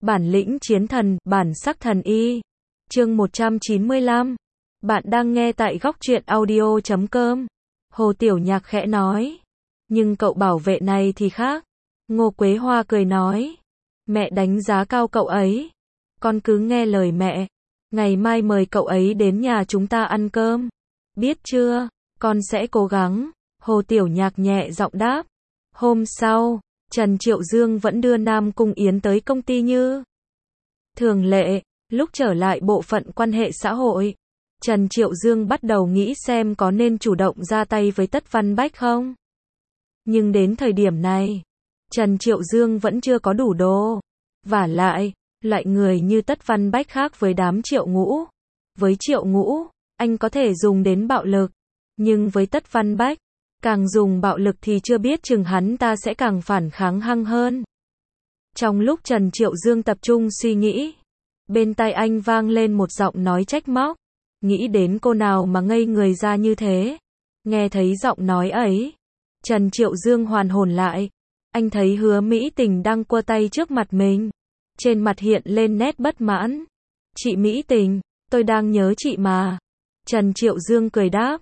Bản lĩnh chiến thần, bản sắc thần y. Chương 195. Bạn đang nghe tại góc truyện audio.com. Hồ Tiểu Nhạc khẽ nói. Nhưng cậu bảo vệ này thì khác. Ngô Quế Hoa cười nói. Mẹ đánh giá cao cậu ấy. Con cứ nghe lời mẹ. Ngày mai mời cậu ấy đến nhà chúng ta ăn cơm. Biết chưa? Con sẽ cố gắng. Hồ Tiểu Nhạc nhẹ giọng đáp. Hôm sau, Trần Triệu Dương vẫn đưa Nam Cung Yến tới công ty như thường lệ. Lúc trở lại bộ phận quan hệ xã hội, Trần Triệu Dương bắt đầu nghĩ xem có nên chủ động ra tay với Tất Văn Bách không. Nhưng đến thời điểm này, Trần Triệu Dương vẫn chưa có đủ đồ. Vả lại, loại người như Tất Văn Bách khác với đám Triệu Ngũ. Với Triệu Ngũ, anh có thể dùng đến bạo lực. Nhưng với Tất Văn Bách, càng dùng bạo lực thì chưa biết chừng hắn ta sẽ càng phản kháng hăng hơn. Trong lúc Trần Triệu Dương tập trung suy nghĩ, bên tai anh vang lên một giọng nói trách móc. Nghĩ đến cô nào mà ngây người ra như thế. Nghe thấy giọng nói ấy, Trần Triệu Dương hoàn hồn lại. Anh thấy Hứa Mỹ Tình đang quơ tay trước mặt mình. Trên mặt hiện lên nét bất mãn. Chị Mỹ Tình, tôi đang nhớ chị mà. Trần Triệu Dương cười đáp.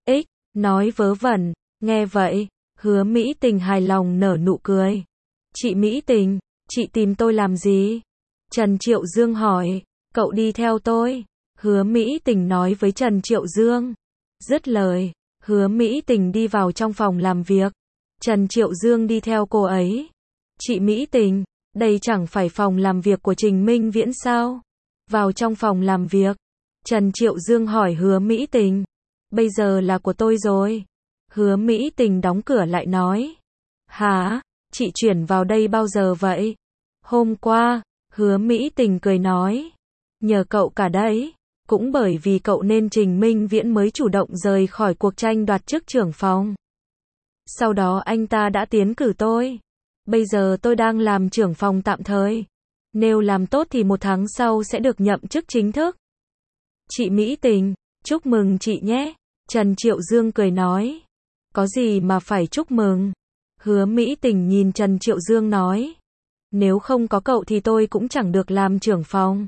Nói vớ vẩn. Nghe vậy, Hứa Mỹ Tình hài lòng nở nụ cười. Chị Mỹ Tình, chị tìm tôi làm gì? Trần Triệu Dương hỏi. Cậu đi theo tôi. Hứa Mỹ Tình nói với Trần Triệu Dương. Dứt lời, Hứa Mỹ Tình đi vào trong phòng làm việc. Trần Triệu Dương đi theo cô ấy. Chị Mỹ Tình, đây chẳng phải phòng làm việc của Trình Minh Viễn sao? Vào trong phòng làm việc, Trần Triệu Dương hỏi Hứa Mỹ Tình. Bây giờ là của tôi rồi. Hứa Mỹ Tình đóng cửa lại nói. Hả? Chị chuyển vào đây bao giờ vậy? Hôm qua. Hứa Mỹ Tình cười nói. Nhờ cậu cả đấy. Cũng bởi vì cậu nên Trình Minh Viễn mới chủ động rời khỏi cuộc tranh đoạt chức trưởng phòng. Sau đó anh ta đã tiến cử tôi. Bây giờ tôi đang làm trưởng phòng tạm thời. Nếu làm tốt thì 1 tháng sau sẽ được nhậm chức chính thức. Chị Mỹ Tình, chúc mừng chị nhé. Trần Triệu Dương cười nói. Có gì mà phải chúc mừng? Hứa Mỹ Tình nhìn Trần Triệu Dương nói. Nếu không có cậu thì tôi cũng chẳng được làm trưởng phòng.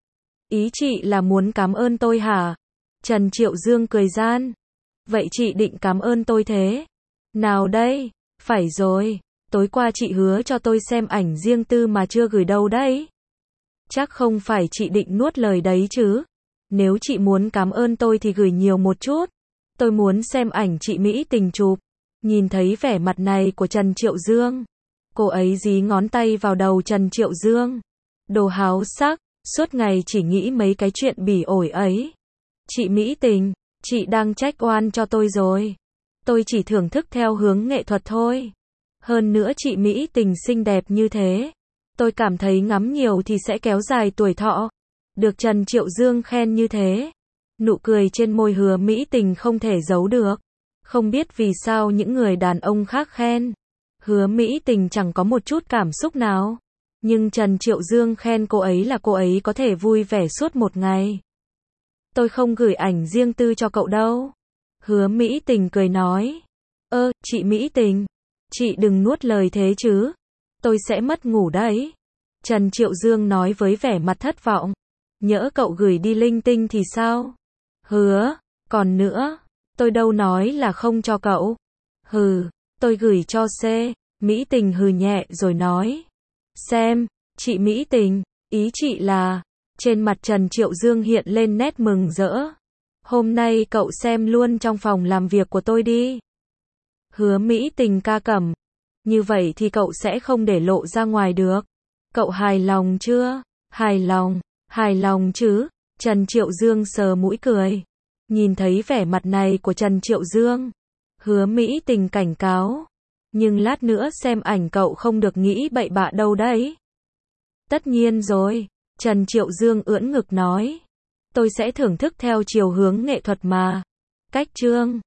Ý chị là muốn cảm ơn tôi hả? Trần Triệu Dương cười gian. Vậy chị định cảm ơn tôi thế? Nào đây? Phải rồi. Tối qua chị hứa cho tôi xem ảnh riêng tư mà chưa gửi đâu đấy. Chắc không phải chị định nuốt lời đấy chứ? Nếu chị muốn cảm ơn tôi thì gửi nhiều một chút. Tôi muốn xem ảnh chị Mỹ Tình chụp. Nhìn thấy vẻ mặt này của Trần Triệu Dương, cô ấy dí ngón tay vào đầu Trần Triệu Dương. Đồ háo sắc, suốt ngày chỉ nghĩ mấy cái chuyện bỉ ổi ấy. Chị Mỹ Tình, chị đang trách oan cho tôi rồi. Tôi chỉ thưởng thức theo hướng nghệ thuật thôi. Hơn nữa chị Mỹ Tình xinh đẹp như thế. Tôi cảm thấy ngắm nhiều thì sẽ kéo dài tuổi thọ. Được Trần Triệu Dương khen như thế. Nụ cười trên môi Hứa Mỹ Tình không thể giấu được. Không biết vì sao những người đàn ông khác khen. Hứa Mỹ Tình chẳng có một chút cảm xúc nào. Nhưng Trần Triệu Dương khen cô ấy là cô ấy có thể vui vẻ suốt một ngày. Tôi không gửi ảnh riêng tư cho cậu đâu. Hứa Mỹ Tình cười nói. Chị Mỹ Tình, chị đừng nuốt lời thế chứ. Tôi sẽ mất ngủ đấy. Trần Triệu Dương nói với vẻ mặt thất vọng. Nhỡ cậu gửi đi linh tinh thì sao? Hứa, còn nữa, tôi đâu nói là không cho cậu. Hừ, tôi gửi cho C. Mỹ Tình hừ nhẹ rồi nói. Xem, chị Mỹ Tình, ý chị là. Trên mặt Trần Triệu Dương hiện lên nét mừng rỡ. Hôm nay cậu xem luôn trong phòng làm việc của tôi đi. Hứa Mỹ Tình ca cẩm. Như vậy thì cậu sẽ không để lộ ra ngoài được. Cậu hài lòng chưa? Hài lòng chứ? Trần Triệu Dương sờ mũi cười. Nhìn thấy vẻ mặt này của Trần Triệu Dương, Hứa Mỹ Tình cảnh cáo. Nhưng lát nữa xem ảnh cậu không được nghĩ bậy bạ đâu đấy. Tất nhiên rồi. Trần Triệu Dương ưỡn ngực nói. Tôi sẽ thưởng thức theo chiều hướng nghệ thuật mà. Cách chương